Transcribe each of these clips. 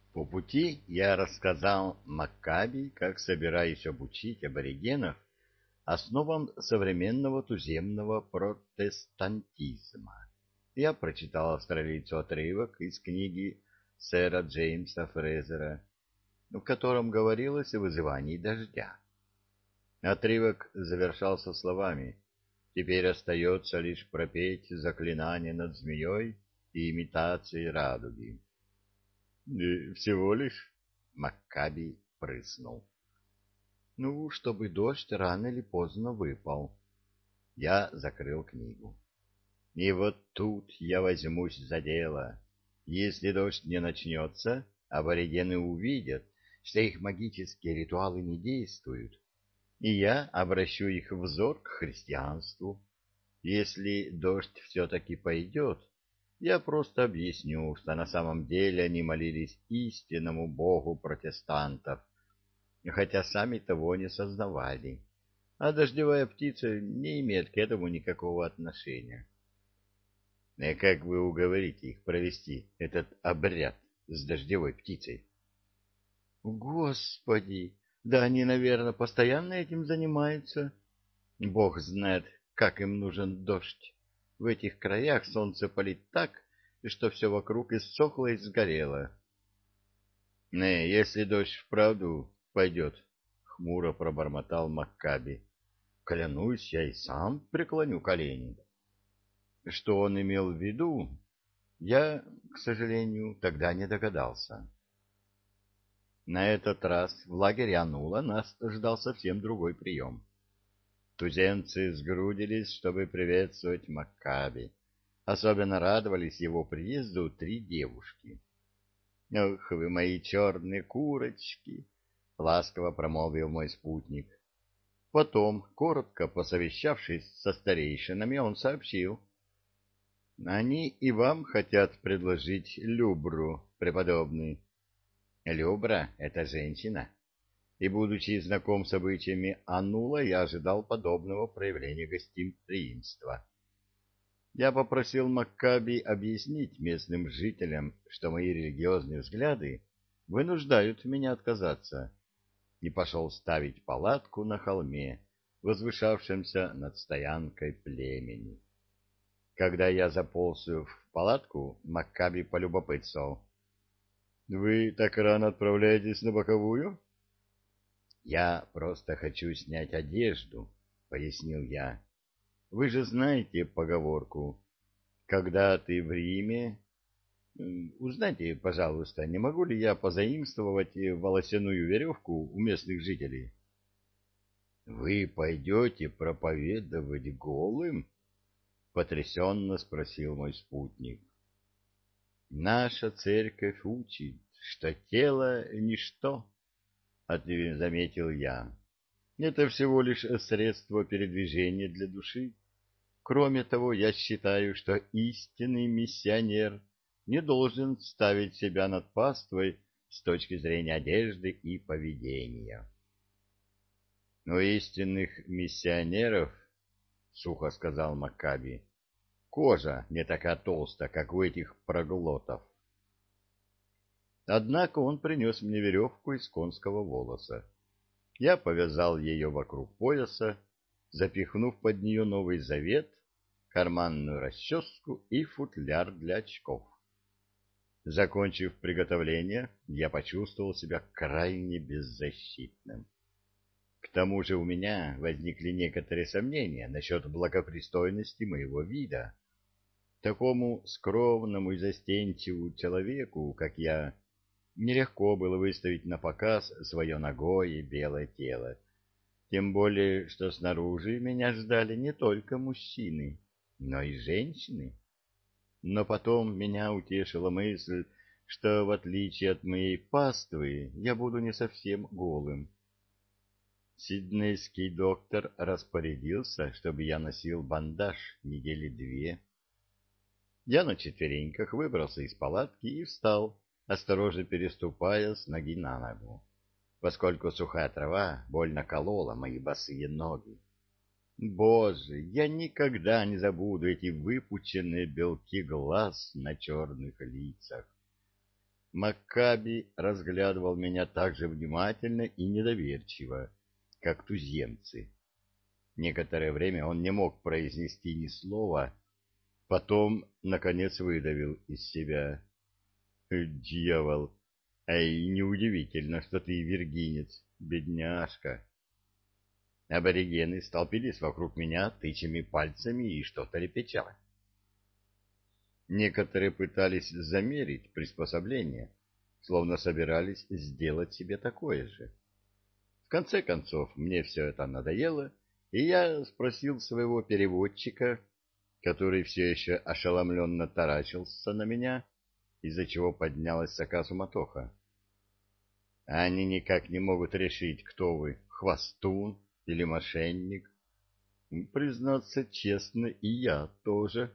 По пути я рассказал Маккаби, как собираюсь обучить аборигенов основам современного туземного протестантизма. Я прочитал австралийцу отрывок из книги сэра Джеймса Фрезера, в котором говорилось о вызывании дождя. Отрывок завершался словами: «Теперь остается лишь пропеть заклинание над змеей и имитацией радуги». Всего лишь? Маккаби прыснул. Ну, чтобы дождь рано или поздно выпал. Я закрыл книгу. И вот тут я возьмусь за дело. Если дождь не начнется, аборигены увидят, что их магические ритуалы не действуют, и я обращу их взор к христианству. Если дождь все-таки пойдет, я просто объясню, что на самом деле они молились истинному богу протестантов, хотя сами того не сознавали, а дождевая птица не имеет к этому никакого отношения. И как вы уговорите их провести этот обряд с дождевой птицей? Господи, да они, наверное, постоянно этим занимаются. Бог знает, как им нужен дождь. В этих краях солнце палит так, что все вокруг иссохло и сгорело. — если дождь вправду пойдет, — хмуро пробормотал Маккаби, — клянусь, я и сам преклоню колени. Что он имел в виду, я, к сожалению, тогда не догадался. На этот раз в лагере Анула нас ждал совсем другой прием. Туземцы сгрудились, чтобы приветствовать Маккаби. Особенно радовались его приезду три девушки. — Ох, вы мои черные курочки! — ласково промолвил мой спутник. Потом, коротко посовещавшись со старейшинами, он сообщил: — Они и вам хотят предложить Любру, преподобный. Любра — это женщина. И, будучи знаком с обычаями Анула, я ожидал подобного проявления гостеприимства. Я попросил Маккаби объяснить местным жителям, что мои религиозные взгляды вынуждают меня отказаться, и пошел ставить палатку на холме, возвышавшемся над стоянкой племени. Когда я заполз в палатку, Маккаби полюбопытствовал: — Вы так рано отправляетесь на боковую? — Я просто хочу снять одежду, — пояснил я. — Вы же знаете поговорку: когда ты в Риме... Узнайте, пожалуйста, не могу ли я позаимствовать волосяную веревку у местных жителей? — Вы пойдете проповедовать голым? — потрясенно спросил мой спутник. — Наша церковь учит, что тело — ничто, — заметил я. — Это всего лишь средство передвижения для души. Кроме того, я считаю, что истинный миссионер не должен ставить себя над паствой с точки зрения одежды и поведения. — У истинных миссионеров, — сухо сказал Маккаби, — кожа не такая толстая, как у этих проглотов. Однако он принес мне веревку из конского волоса. Я повязал ее вокруг пояса, запихнув под нее Новый Завет, карманную расческу и футляр для очков. Закончив приготовление, я почувствовал себя крайне беззащитным. К тому же у меня возникли некоторые сомнения насчет благопристойности моего вида. Такому скромному и застенчивому человеку, как я, нелегко было выставить на показ свое нагое белое тело. Тем более, что снаружи меня ждали не только мужчины, но и женщины. Но потом меня утешила мысль, что, в отличие от моей паствы, я буду не совсем голым. Сиднейский доктор распорядился, чтобы я носил бандаж недели 2. Я на четвереньках выбрался из палатки и встал, осторожно переступая с ноги на ногу, поскольку сухая трава больно колола мои босые ноги. Боже, я никогда не забуду эти выпученные белки глаз на черных лицах. Маккаби разглядывал меня так же внимательно и недоверчиво, как туземцы. Некоторое время он не мог произнести ни слова, потом, наконец, выдавил из себя: «Дьявол! Эй, неудивительно, что ты виргинец, бедняжка!» Аборигены столпились вокруг меня, тычами пальцами и что-то лепеча. Некоторые пытались замерить приспособление, словно собирались сделать себе такое же. В конце концов, мне все это надоело, и я спросил своего переводчика, который все еще ошеломленно таращился на меня, из-за чего поднялась такая суматоха. Они никак не могут решить, кто вы, хвостун или мошенник. Признаться честно, и я тоже.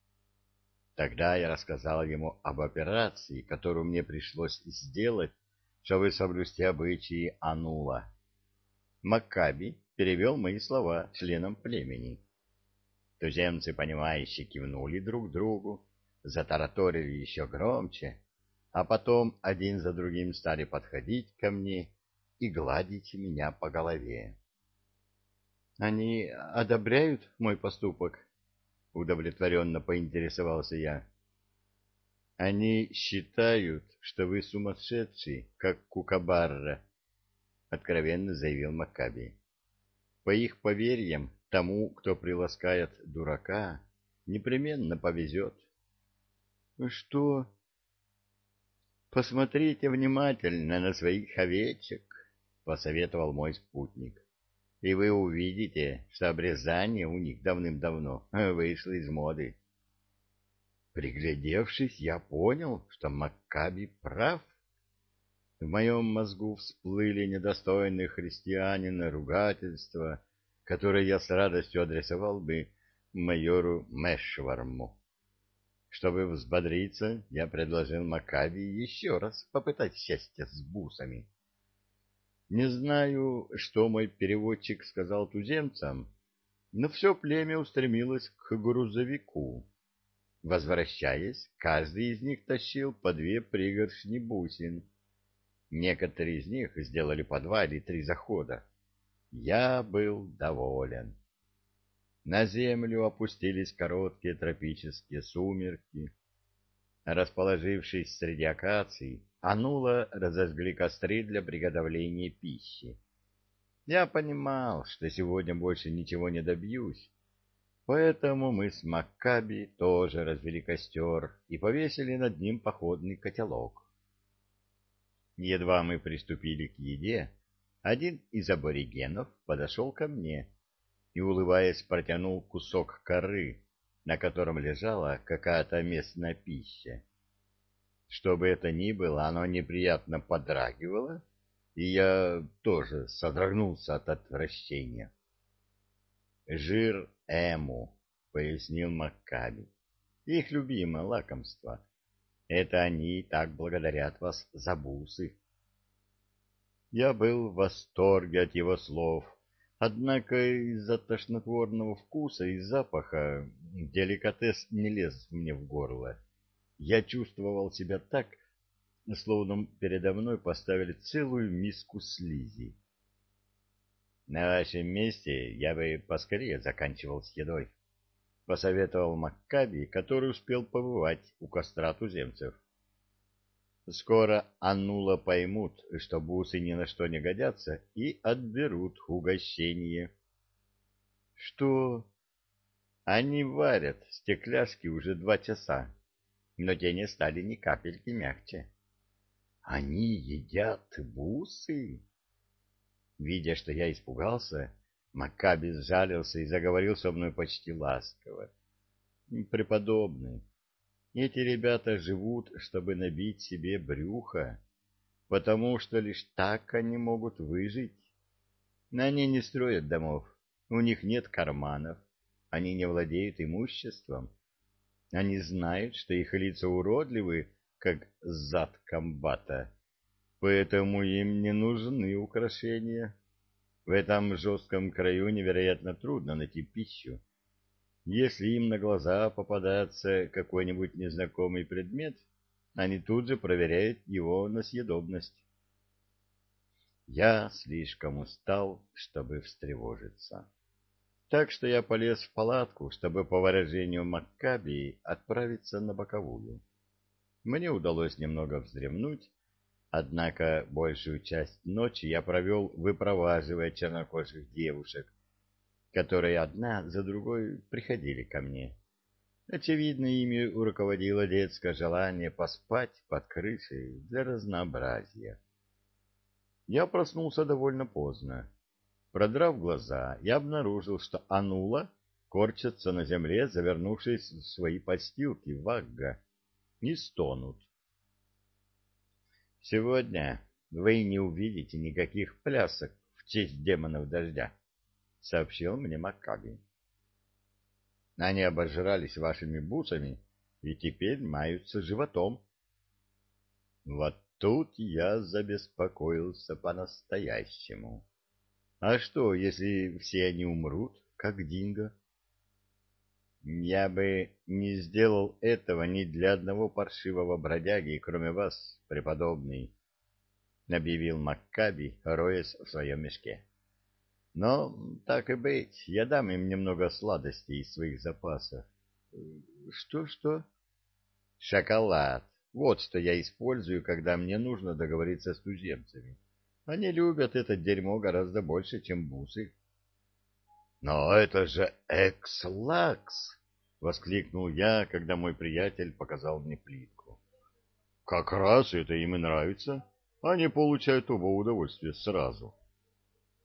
Тогда я рассказал ему об операции, которую мне пришлось сделать, чтобы соблюсти обычаи Анула. Маккаби перевел мои слова членам племени. Туземцы, понимающе кивнули друг другу, затараторили еще громче, а потом один за другим стали подходить ко мне и гладить меня по голове. — Они одобряют мой поступок? — удовлетворенно поинтересовался я. — Они считают, что вы сумасшедший, как Кукабарра, — откровенно заявил Маккаби. — По их поверьям, тому, кто приласкает дурака, непременно повезет. — Что? — Посмотрите внимательно на своих овечек, — посоветовал мой спутник. — И вы увидите, что обрезание у них давным-давно вышло из моды. Приглядевшись, я понял, что Маккаби прав. В моем мозгу всплыли недостойные христианина ругательства, которые я с радостью адресовал бы майору Мэшварму. Чтобы взбодриться, я предложил Маккаби еще раз попытать счастье с бусами. Не знаю, что мой переводчик сказал туземцам, но все племя устремилось к грузовику. Возвращаясь, каждый из них тащил по 2 пригоршни бусин. Некоторые из них сделали по 2 или 3 захода. Я был доволен. На землю опустились короткие тропические сумерки. Расположившись среди акаций, Анула разожгли костры для приготовления пищи. Я понимал, что сегодня больше ничего не добьюсь, поэтому мы с Маккаби тоже развели костер и повесили над ним походный котелок. Едва мы приступили к еде, один из аборигенов подошел ко мне и, улыбаясь, протянул кусок коры, на котором лежала какая-то местная пища. Что бы это ни было, оно неприятно подрагивало, и я тоже содрогнулся от отвращения. «Жир эму», — пояснил Маккаби, — «их любимое лакомство. Это они так благодарят вас за бусы». Я был в восторге от его слов, однако из-за тошнотворного вкуса и запаха деликатес не лез мне в горло. Я чувствовал себя так, словно передо мной поставили целую миску слизи. На вашем месте я бы поскорее заканчивал с едой, — посоветовал Маккаби, который успел побывать у костра туземцев. Скоро Аннула поймут, что бусы ни на что не годятся, и отберут угощение. — Что? — Они варят стекляшки уже 2 часа, но те не стали ни капельки мягче. — Они едят бусы? Видя, что я испугался, Маккаби сжалился и заговорил со мной почти ласково. — Преподобный, эти ребята живут, чтобы набить себе брюхо, потому что лишь так они могут выжить. Но они не строят домов, у них нет карманов, они не владеют имуществом. Они знают, что их лица уродливы, как зад комбата, поэтому им не нужны украшения. В этом жестком краю невероятно трудно найти пищу. Если им на глаза попадается какой-нибудь незнакомый предмет, они тут же проверяют его на съедобность. Я слишком устал, чтобы встревожиться. Так что я полез в палатку, чтобы, по выражению Маккабии, отправиться на боковую. Мне удалось немного вздремнуть, однако большую часть ночи я провел, выпроваживая чернокожих девушек, которые одна за другой приходили ко мне. Очевидно, ими руководило детское желание поспать под крышей для разнообразия. Я проснулся довольно поздно. Продрав глаза, я обнаружил, что Анула корчатся на земле, завернувшись в свои подстилки Вагга, и стонут. «Сегодня вы не увидите никаких плясок в честь демонов дождя», — сообщил мне Маккаби. «Они обожрались вашими бусами и теперь маются животом». Вот тут я забеспокоился по-настоящему. А что, если все они умрут, как Динго? Я бы не сделал этого ни для одного паршивого бродяги, кроме вас, преподобный, — объявил Маккаби, роясь в своем мешке. Но, так и быть, я дам им немного сладостей из своих запасов. Что? Шоколад. Вот что я использую, когда мне нужно договориться с туземцами. Они любят это дерьмо гораздо больше, чем бусы. «Но это же экс-лакс!» — воскликнул я, когда мой приятель показал мне плитку. «Как раз это им и нравится. Они получают оба удовольствия сразу.